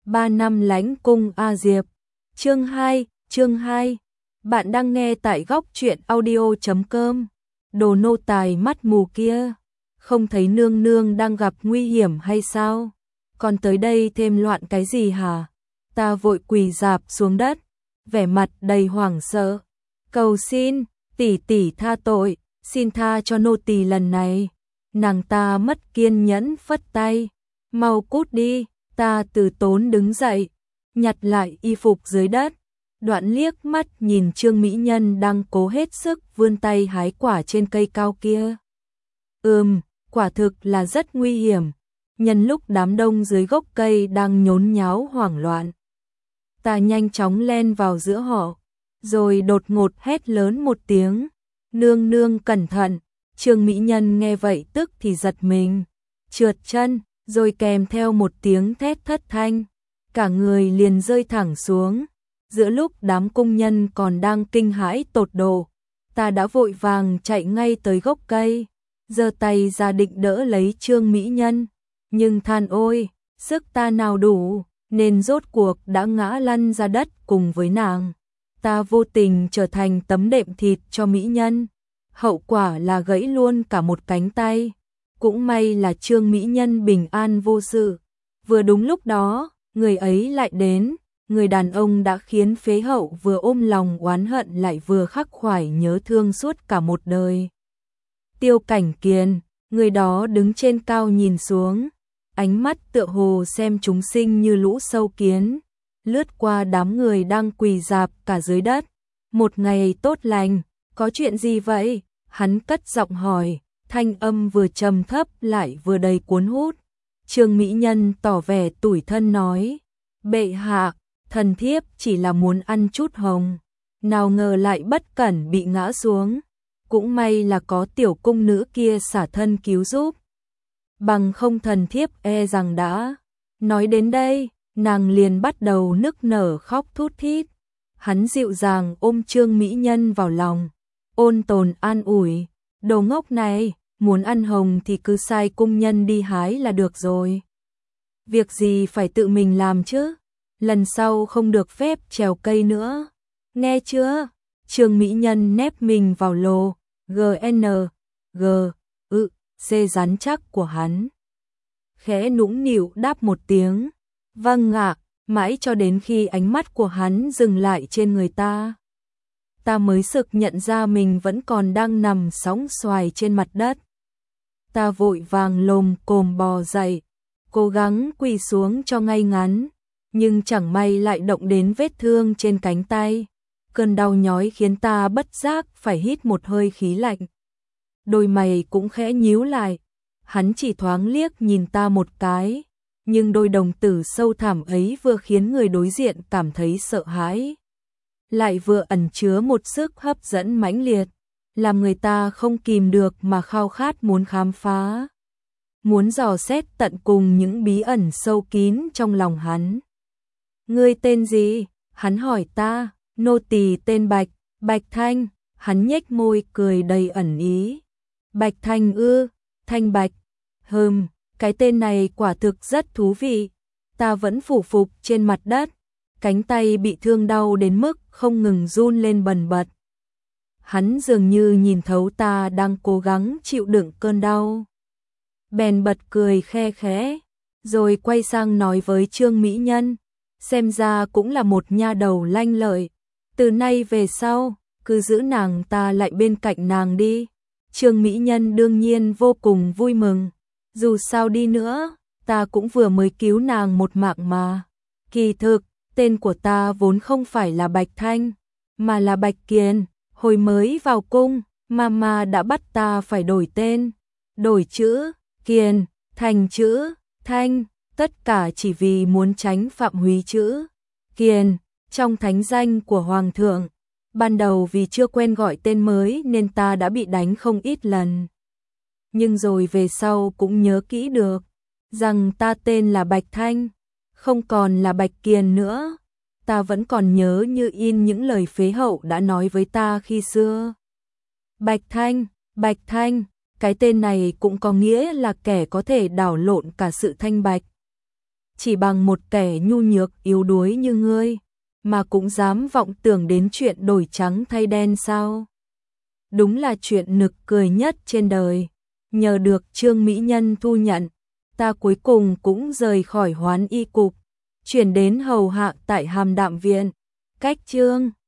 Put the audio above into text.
3 năm lãnh cung A Diệp. Chương 2. Bạn đang nghe tại góc truyện audio.com. Đồ nô tài mắt mù kia, không thấy nương nương đang gặp nguy hiểm hay sao? Còn tới đây thêm loạn cái gì hả? Ta vội quỳ rạp xuống đất, vẻ mặt đầy hoảng sợ. Cầu xin, tỷ tỷ tha tội, xin tha cho nô tỳ lần này. Nàng ta mất kiên nhẫn phất tay, mau cút đi. Ta từ tốn đứng dậy, nhặt lại y phục dưới đất, đoạn liếc mắt nhìn Trương Mỹ Nhân đang cố hết sức vươn tay hái quả trên cây cao kia. Quả thực là rất nguy hiểm, nhân lúc đám đông dưới gốc cây đang nhốn nháo hoảng loạn. Ta nhanh chóng len vào giữa họ, rồi đột ngột hét lớn một tiếng, nương nương cẩn thận. Trương Mỹ Nhân nghe vậy tức thì giật mình, trượt chân, rồi kèm theo một tiếng thét thất thanh, cả người liền rơi thẳng xuống. Giữa lúc đám cung nhân còn đang kinh hãi tột độ, ta đã vội vàng chạy ngay tới gốc cây, giơ tay ra định đỡ lấy Trương Mỹ Nhân, nhưng than ôi, sức ta nào đủ, nên rốt cuộc đã ngã lăn ra đất cùng với nàng. Ta vô tình trở thành tấm đệm thịt cho Mỹ Nhân, hậu quả là gãy luôn cả một cánh tay. Cũng may là Trương Mỹ Nhân bình an vô sự. Vừa đúng lúc đó, người ấy lại đến, người đàn ông đã khiến phế hậu vừa ôm lòng oán hận lại vừa khắc khoải nhớ thương suốt cả một đời. Tiêu Cảnh Kiền, người đó đứng trên cao nhìn xuống, ánh mắt tựa hồ xem chúng sinh như lũ sâu kiến, lướt qua đám người đang quỳ rạp cả dưới đất. Một ngày tốt lành, có chuyện gì vậy? Hắn cất giọng hỏi, thanh âm vừa trầm thấp lại vừa đầy cuốn hút. Trương Mỹ Nhân tỏ vẻ tủi thân nói, bệ hạ, thần thiếp chỉ là muốn ăn chút hồng, nào ngờ lại bất cẩn bị ngã xuống. Cũng may là có tiểu cung nữ kia xả thân cứu giúp, bằng không thần thiếp e rằng đã. Nói đến đây, nàng liền bắt đầu nức nở khóc thút thít. Hắn dịu dàng ôm Trương Mỹ Nhân vào lòng, ôn tồn an ủi, đồ ngốc này, muốn ăn hồng thì cứ sai cung nhân đi hái là được rồi. Việc gì phải tự mình làm chứ, lần sau không được phép trèo cây nữa, nghe chưa? Trương Mỹ Nhân nép mình vào lồ C rắn chắc của hắn, khẽ nũng nịu đáp một tiếng, vâng ạ, mãi cho đến khi ánh mắt của hắn dừng lại trên người ta. Ta mới sực nhận ra mình vẫn còn đang nằm sóng xoài trên mặt đất. Ta vội vàng lồm cồm bò dậy, cố gắng quỳ xuống cho ngay ngắn, nhưng chẳng may lại động đến vết thương trên cánh tay. Cơn đau nhói khiến ta bất giác phải hít một hơi khí lạnh. Đôi mày cũng khẽ nhíu lại, hắn chỉ thoáng liếc nhìn ta một cái, nhưng đôi đồng tử sâu thẳm ấy vừa khiến người đối diện cảm thấy sợ hãi, lại vừa ẩn chứa một sức hấp dẫn mãnh liệt, làm người ta không kìm được mà khao khát muốn khám phá, muốn dò xét tận cùng những bí ẩn sâu kín trong lòng hắn. Ngươi tên gì? Hắn hỏi ta. Nô tỳ tên Bạch, Bạch Thanh. Hắn nhếch môi cười đầy ẩn ý. Bạch Thanh ư? Thanh Bạch. Cái tên này quả thực rất thú vị. Ta vẫn phủ phục trên mặt đất, cánh tay bị thương đau đến mức không ngừng run lên bần bật. Hắn dường như nhìn thấu ta đang cố gắng chịu đựng cơn đau, bèn bật cười khe khẽ, rồi quay sang nói với Trương Mỹ Nhân, xem ra cũng là một nha đầu lanh lợi, từ nay về sau, cứ giữ nàng ta lại bên cạnh nàng đi. Trương Mỹ Nhân đương nhiên vô cùng vui mừng, dù sao đi nữa, ta cũng vừa mới cứu nàng một mạng mà. Kỳ thực, tên của ta vốn không phải là Bạch Thanh, mà là Bạch Kiền. Hồi mới vào cung, mama đã bắt ta phải đổi tên, đổi chữ Kiền thành chữ Thanh, tất cả chỉ vì muốn tránh phạm húy chữ Kiền trong thánh danh của Hoàng thượng. Ban đầu vì chưa quen gọi tên mới nên ta đã bị đánh không ít lần, nhưng rồi về sau cũng nhớ kỹ được rằng ta tên là Bạch Thanh, không còn là Bạch Kiền nữa. Ta vẫn còn nhớ như in những lời phế hậu đã nói với ta khi xưa. Bạch Thanh, cái tên này cũng có nghĩa là kẻ có thể đảo lộn cả sự thanh bạch. chỉ bằng một kẻ nhu nhược yếu đuối như ngươi, mà cũng dám vọng tưởng đến chuyện đổi trắng thay đen sao? Đúng là chuyện nực cười nhất trên đời. Nhờ được Trương mỹ nhân thu nhận, ta cuối cùng cũng rời khỏi Hoán Y cục, chuyển đến hầu hạ tại Hàm Đạm viện. Cách Trương